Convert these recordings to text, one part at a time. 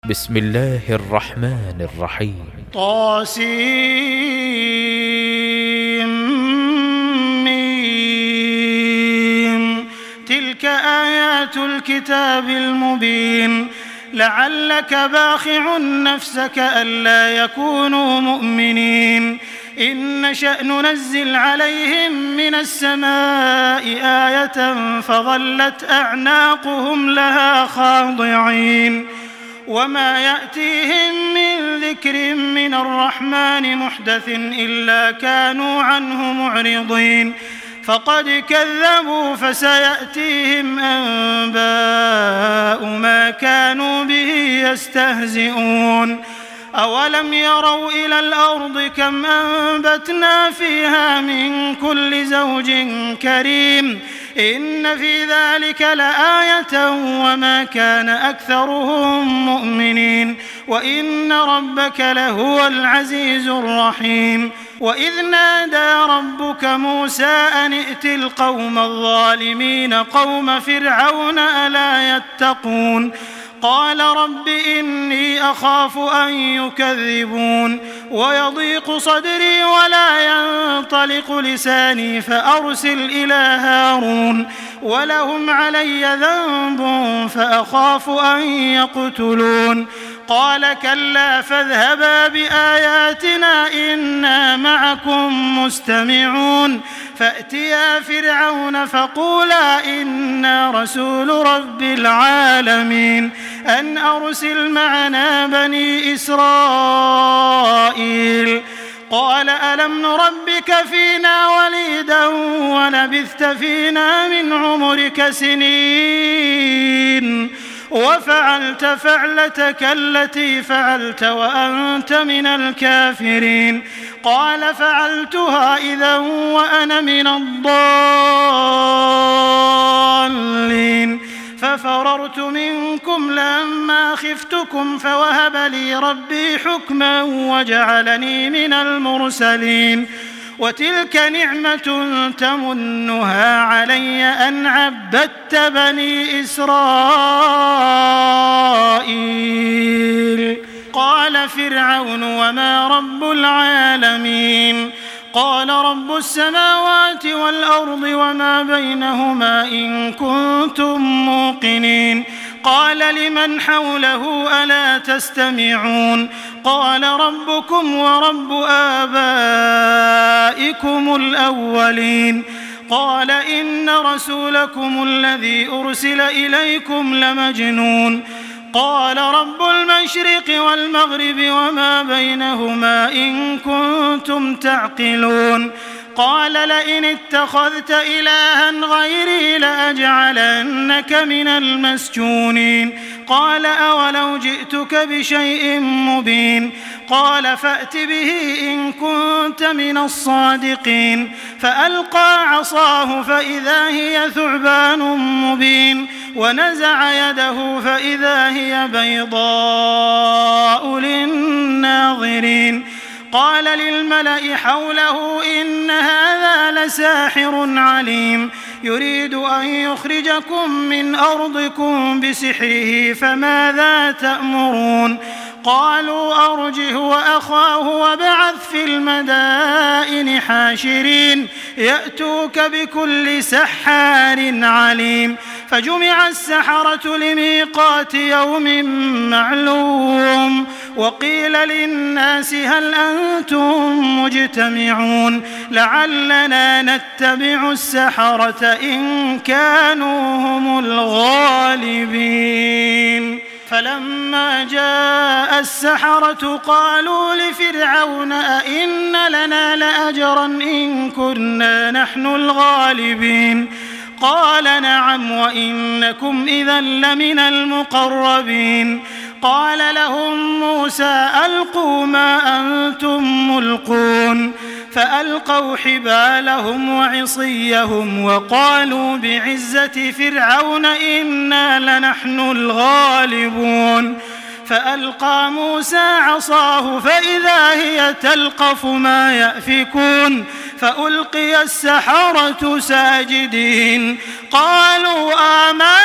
بسم الله الرحمن الرحيم. طاسيم. تلك آيات الكتاب المبين. لعلك باخع نفسك ألا يكونوا مؤمنين. إن نشأ ننزل عليهم من السماء آية فظلت أعناقهم لها خاضعين. وما يأتيهم من ذكر من الرحمن محدث إلا كانوا عنه معرضين. فقد كذبوا فسيأتيهم أنباء ما كانوا به يستهزئون. أولم يروا إلى الأرض كم أنبتنا فيها من كل زوج كريم إن في ذلك لآية وما كان أكثرهم مؤمنين وإن ربك لهو العزيز الرحيم. وإذ نادى ربك موسى أن ائت القوم الظالمين قوم فرعون ألا يتقون قال رب إني أخاف أن يكذبون ويضيق صدري ولا ينطلق لساني فأرسل إلى هارون ولهم علي ذنب فأخاف أن يقتلون قال كلا فاذهبا بآياتنا إنا معكم مستمعون فأتيا فرعون فقولا إنا رسول رب العالمين أن أرسل معنا بني إسرائيل قال ألم نربك فينا وليدا ولبثت فينا من عمرك سنين وفعلت فعلتك التي فعلت وأنت من الكافرين قال فعلتها إذا وأنا من الضالين ففررت منكم لما خفتكم فوهب لي ربي حكما وجعلني من المرسلين وتلك نعمة تمنها علي أن عبدت بني إسرائيل قال فرعون وما رب العالمين قال رب السماوات والأرض وما بينهما إن كنتم موقنين قال لمن حوله ألا تستمعون قال ربكم ورب آبائكم الأولين قال إن رسولكم الذي أرسل إليكم لمجنون قال رب المشرق والمغرب وما بينهما إن كنتم تعقلون قال لئن اتخذت إلها غيري لأجعلنك من المسجونين قال أولو جئتك بشيء مبين قال فأت به إن كنت من الصادقين فألقى عصاه فإذا هي ثعبان مبين ونزع يده فإذا هي بيضاء للناظرين قال للملأ حوله إن هذا لساحر عليم يريد أن يخرجكم من أرضكم بسحره فماذا تأمرون قالوا أرجه وأخاه وابعث في المدائن حاشرين يأتوك بكل سحار عليم فجمع السحرة لميقات يوم معلوم وقيل للناس هل أنتم مجتمعون لعلنا نتبع السحرة إن كانوا هم الغالبين فلما جاء السحرة قالوا لفرعون أئن لنا لأجرا إن كنا نحن الغالبين قال نعم وإنكم إذا لمن المقربين قال لهم موسى ألقوا ما أنتم ملقون فألقوا حبالهم وعصيهم وقالوا بعزة فرعون إنا لنحن الغالبون فألقى موسى عصاه فإذا هي تلقف ما يأفكون فألقي السحرة ساجدين قالوا آمنا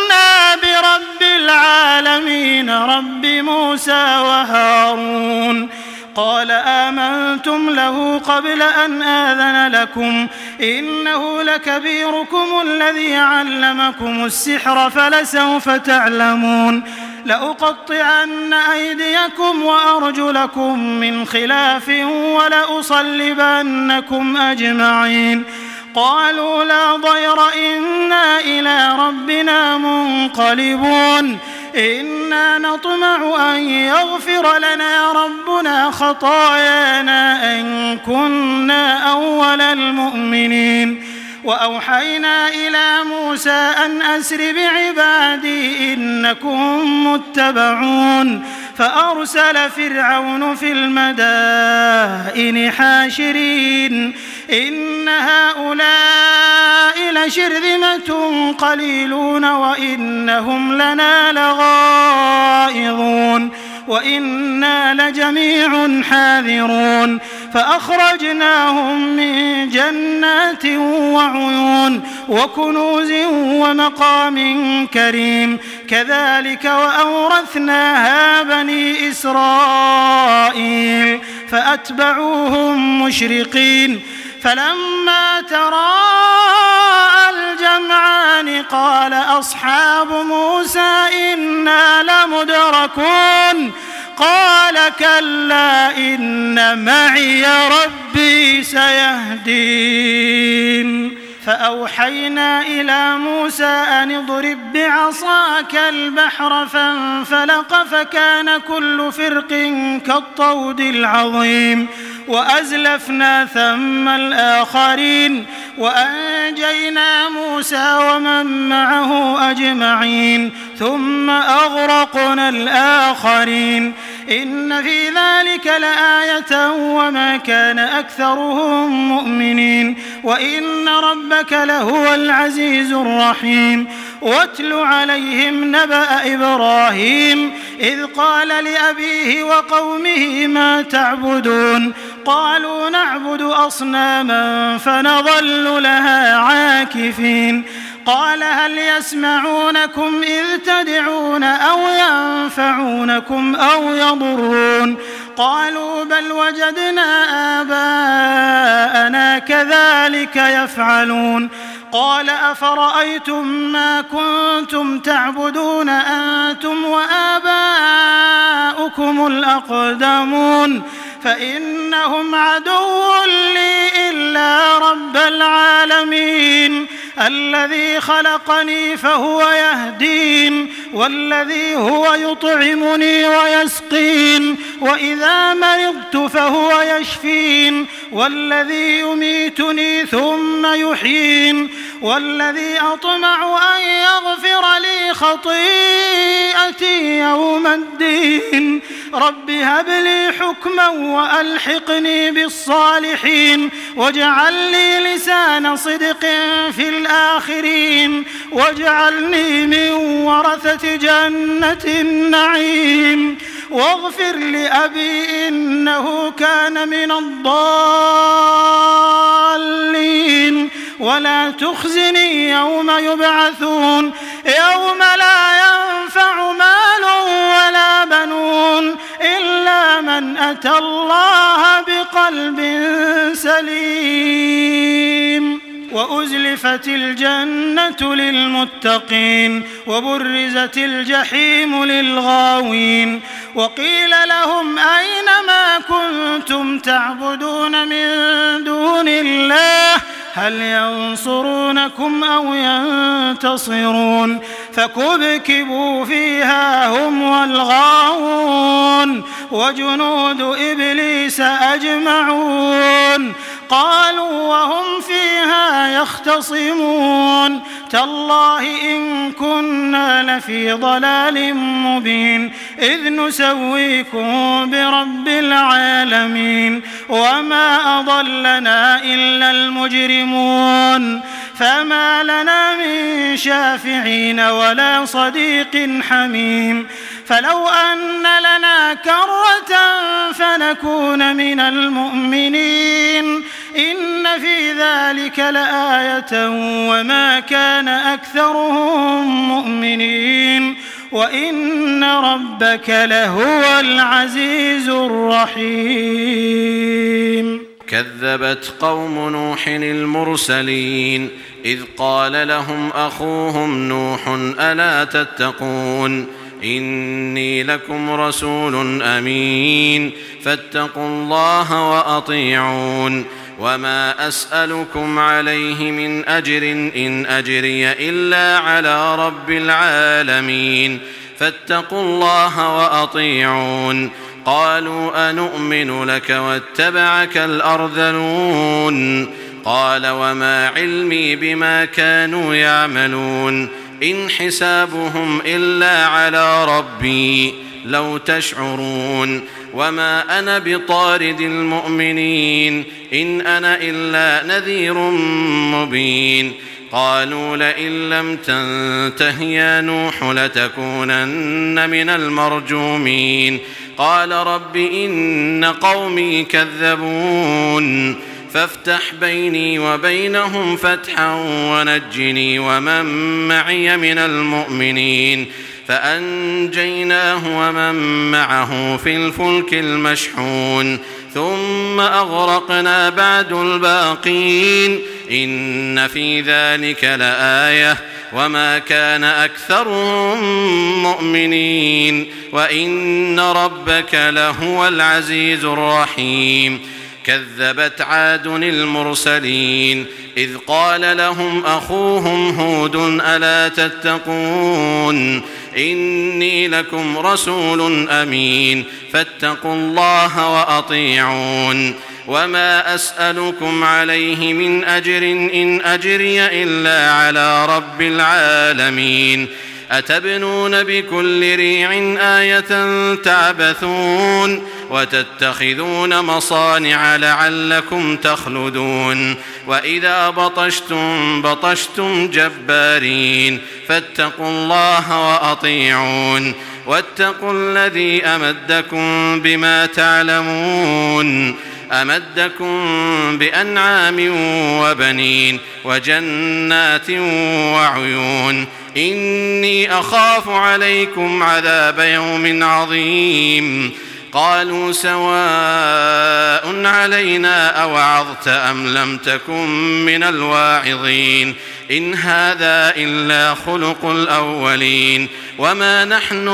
برب العالمين رب موسى وهارون. قال آمنتم له قبل أن آذن لكم إنه لكبيركم الذي علمكم السحر فلسوف تعلمون لأقطعن أيديكم وأرجلكم من خلاف ولأصلبنكم أجمعين. قالوا لا ضير إنا إلى ربنا منقلبون إنا نطمع أن يغفر لنا ربنا خطايانا أن كنا أول المؤمنين. وأوحينا إلى موسى أن أسر بعبادي إنكم متبعون فأرسل فرعون في المدائن حاشرين إن هؤلاء لشرذمة قليلون وإنهم لنا لغائظون وإنا لجميع حاذرون فأخرجناهم من جنات وعيون وكنوز ومقام كريم كذلك وأورثناها بني إسرائيل فأتبعوهم مشرقين. فلما تراءى الجمعان قال أصحاب موسى إنا لمدركون قال كلا إن معي ربي سيهدين. فأوحينا إلى موسى أن اضرب بعصاك البحر فانفلق فكان كل فرق كالطود العظيم وأزلفنا ثم الآخرين وأنجينا موسى ومن معه أجمعين ثم أغرقنا الآخرين إن في ذلك لآية وما كان أكثرهم مؤمنين وإن ربك لهو العزيز الرحيم. واتل عليهم نبأ إبراهيم إذ قال لأبيه وقومه ما تعبدون قالوا نعبد أصناما فنظل لها عاكفين قال هل يسمعونكم إذ تدعون أو ينفعونكم أو يضرون قالوا بل وجدنا آباءنا كذلك يفعلون قال أفرأيتم ما كنتم تعبدون أنتم وآباؤكم الأقدمون فإنهم عدو لي إلا رب العالمين الذي خلقني فهو يهدين والذي هو يطعمني ويسقين وإذا مرضت فهو يشفين والذي يميتني ثم يحيين والذي أطمع أن يغفر لي خطيئتي يوم الدين رب هب لي حكما وألحقني بالصالحين واجعل لي لسان صدق في الآخرين واجعلني من ورثة جنة النعيم واغفر لأبي إنه كان من الضالين ولا تخزني يوم يبعثون يوم لا ينفع مال ولا بنون إلا من أتى الله بقلب سليم. وأزلفت الجنة للمتقين وبرزت الجحيم للغاوين وقيل لهم أين ما كنتم تعبدون من دون الله هل ينصرونكم أو ينتصرون فكبكبوا فيها هم والغاوون وجنود إبليس أجمعون قالوا وهم فيها يختصمون تالله إن كنا لفي ضلال مبين إذ نسويكم برب العالمين وما أضلنا إلا المجرمون فما لنا من شافعين ولا صديق حميم فلو أن لنا كرة فنكون من المؤمنين إن في ذلك لآية وما كان أكثرهم مؤمنين وإن ربك لهو العزيز الرحيم. كذبت قوم نوح المرسلين إذ قال لهم أخوهم نوح ألا تتقون إني لكم رسول أمين فاتقوا الله وأطيعون وما أسألكم عليه من أجر إن أجري إلا على رب العالمين فاتقوا الله وأطيعون. قالوا أنؤمن لك واتبعك الأرذلون قال وما علمي بما كانوا يعملون إن حسابهم إلا على ربي لو تشعرون وما أنا بطارد المؤمنين إن أنا إلا نذير مبين. قالوا لئن لم تنته يا نوح لتكونن من المرجومين قال رب إن قومي كذبون فافتح بيني وبينهم فتحا ونجني ومن معي من المؤمنين فأنجيناه ومن معه في الفلك المشحون ثم أغرقنا بعد الباقين إن في ذلك لآية وما كان أكثرهم مؤمنين وإن ربك لهو العزيز الرحيم. كذبت عاد المرسلين إذ قال لهم أخوهم هود ألا تتقون إني لكم رسول أمين فاتقوا الله وأطيعون وما أسألكم عليه من أجر إن أجري إلا على رب العالمين أتبنون بكل ريع آية تعبثون وتتخذون مصانع لعلكم تخلدون وإذا بطشتم بطشتم جبارين فاتقوا الله وأطيعون واتقوا الذي أمدكم بما تعلمون أمدكم بأنعام وبنين وجنات وعيون إني أخاف عليكم عذاب يوم عظيم. قالوا سواء علينا أوعظت أم لم تكن من الواعظين إن هذا إلا خلق الأولين وما نحن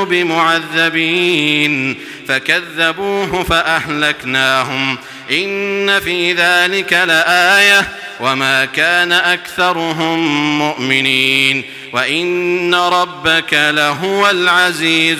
بمعذبين فكذبوه فأهلكناهم إن في ذلك لآية وما كان أكثرهم مؤمنين وإن ربك لهو العزيز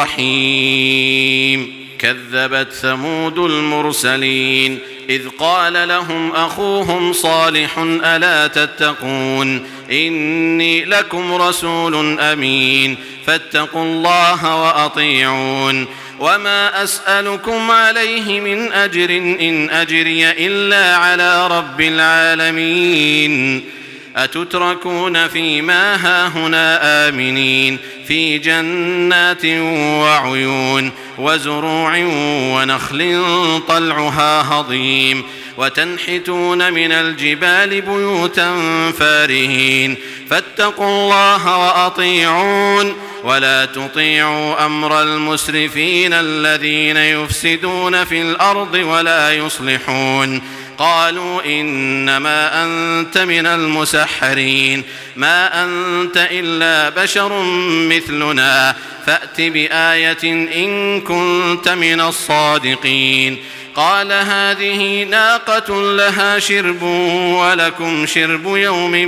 الرحيم. كذبت ثمود المرسلين إذ قال لهم أخوهم صالح ألا تتقون إني لكم رسول أمين فاتقوا الله وأطيعون وما أسألكم عليه من أجر إن أجري إلا على رب العالمين أتتركون فيما هاهنا آمنين في جنات وعيون وزروع ونخل طلعها هضيم وتنحتون من الجبال بيوتا فارهين فاتقوا الله وأطيعون ولا تطيعوا أمر المسرفين الذين يفسدون في الأرض ولا يصلحون. قالوا إنما أنت من المسحرين ما أنت إلا بشر مثلنا فأت بآية إن كنت من الصادقين. قال هذه ناقة لها شرب ولكم شرب يوم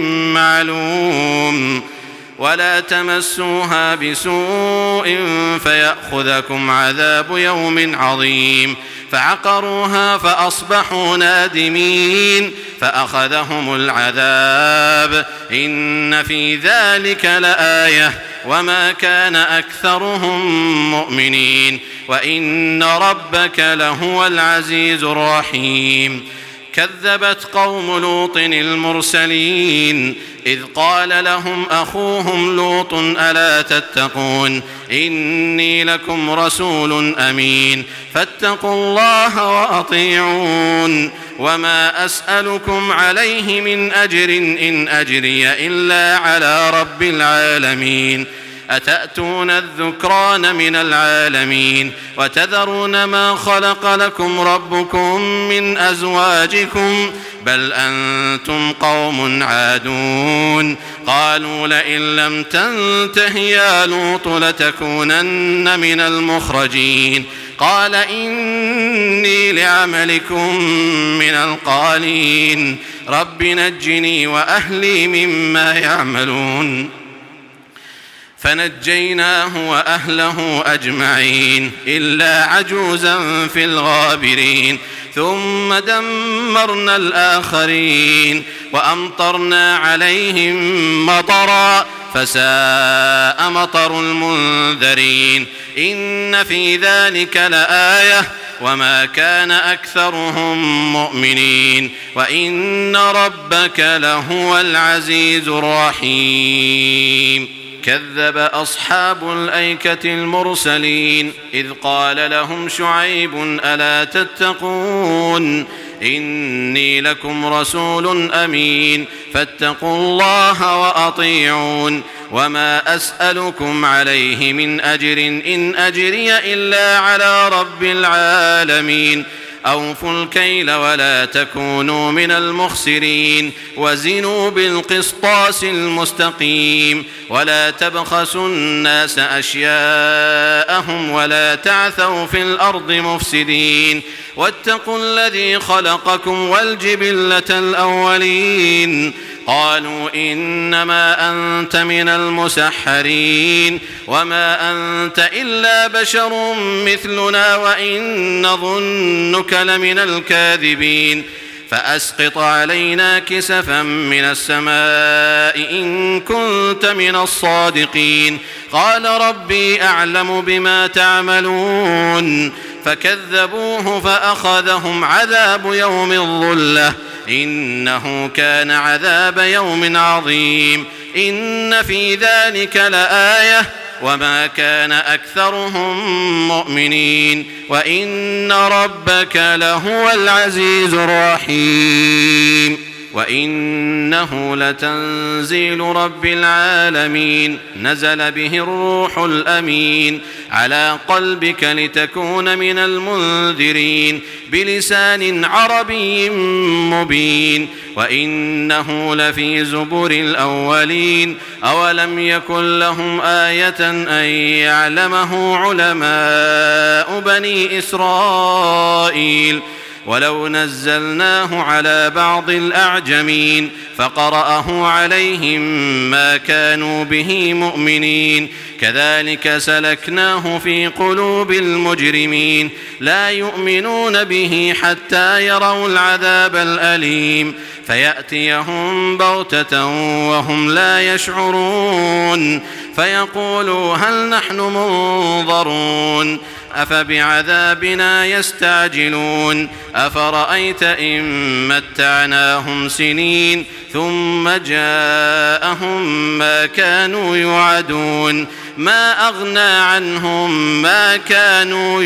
معلوم ولا تمسوها بسوء فيأخذكم عذاب يوم عظيم. فعقروها فأصبحوا نادمين فأخذهم العذاب إن في ذلك لآية وما كان أكثرهم مؤمنين وإن ربك لهو العزيز الرحيم. كذبت قوم لوط المرسلين إذ قال لهم أخوهم لوط ألا تتقون إني لكم رسول أمين فاتقوا الله وأطيعون وما أسألكم عليه من أجر إن أجري إلا على رب العالمين أتأتون الذكران من العالمين وتذرون ما خلق لكم ربكم من أزواجكم بل أنتم قوم عادون قالوا لئن لم تنته يا لوط لتكونن من المخرجين قال إني لعملكم من القالين رب نجني وأهلي مما يعملون فنجيناه وأهله أجمعين إلا عجوزا في الغابرين ثم دمرنا الآخرين وأمطرنا عليهم مطرا فساء مطر المنذرين إن في ذلك لآية وما كان أكثرهم مؤمنين وإن ربك لهو العزيز الرحيم كذب أصحاب الأيكة المرسلين إذ قال لهم شعيب ألا تتقون إني لكم رسول أمين فاتقوا الله وأطيعون وما أسألكم عليه من أجر إن أجري إلا على رب العالمين أوفوا الكيل ولا تكونوا من المخسرين وزنوا بالقسطاس المستقيم ولا تبخسوا الناس أشياءهم ولا تعثوا في الأرض مفسدين واتقوا الذي خلقكم والجبلة الأولين قالوا إنما أنت من المسحرين وما أنت إلا بشر مثلنا وإن نظنك لمن الكاذبين فأسقط علينا كسفا من السماء إن كنت من الصادقين قال ربي أعلم بما تعملون فكذبوه فأخذهم عذاب يوم الظلة إنه كان عذاب يوم عظيم إن في ذلك لآية وما كان أكثرهم مؤمنين وإن ربك لهو العزيز الرحيم وإنه لتنزيل رب العالمين نزل به الروح الأمين على قلبك لتكون من المنذرين بلسان عربي مبين وإنه لفي زبر الأولين أولم يكن لهم آية أن يعلمه علماء بني إسرائيل ولو نزلناه على بعض الأعجمين فقرأه عليهم ما كانوا به مؤمنين كذلك سلكناه في قلوب المجرمين لا يؤمنون به حتى يروا العذاب الأليم فيأتيهم بغتة وهم لا يشعرون فيقولوا هل نحن منظرون أفبعذابنا يستعجلون أفرأيت إن متعناهم سنين ثم جاءهم ما كانوا يوعدون ما أغنى عنهم ما كانوا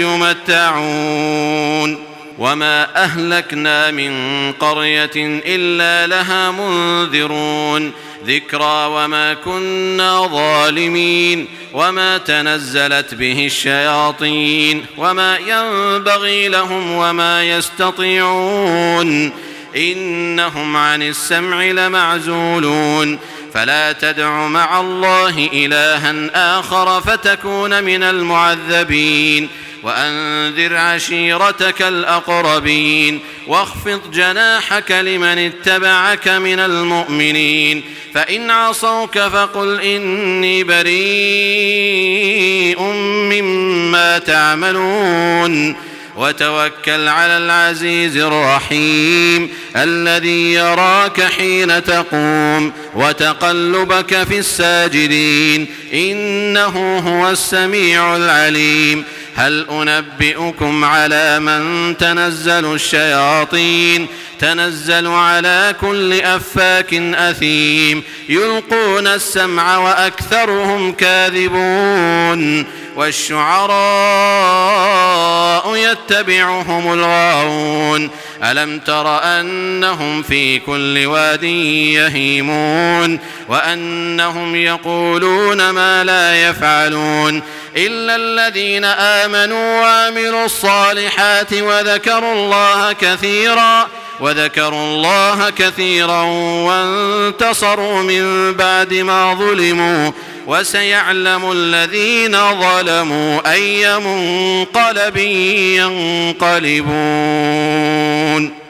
يمتعون وما أهلكنا من قرية إلا لها منذرون ذكرى وما كنا ظالمين وما تنزلت به الشياطين وما ينبغي لهم وما يستطيعون إنهم عن السمع لمعزولون فلا تدع مع الله إلها آخر فتكون من المعذبين وأنذر عشيرتك الأقربين واخفض جناحك لمن اتبعك من المؤمنين فإن عصوك فقل إني بريء مما تعملون وتوكل على العزيز الرحيم الذي يراك حين تقوم وتقلبك في الساجدين إنه هو السميع العليم هل أنبئكم على من تنزل الشياطين تنزل على كل أفاك أثيم يلقون السمع وأكثرهم كاذبون والشعراء ويتبعهم الغاوون ألم تر أنهم في كل واد يهيمون وأنهم يقولون ما لا يفعلون إلا الذين آمنوا وعملوا الصالحات وذكروا الله كثيرا وانتصروا من بعد ما ظلموا وسيعلم الذين ظلموا أي منقلب ينقلبون.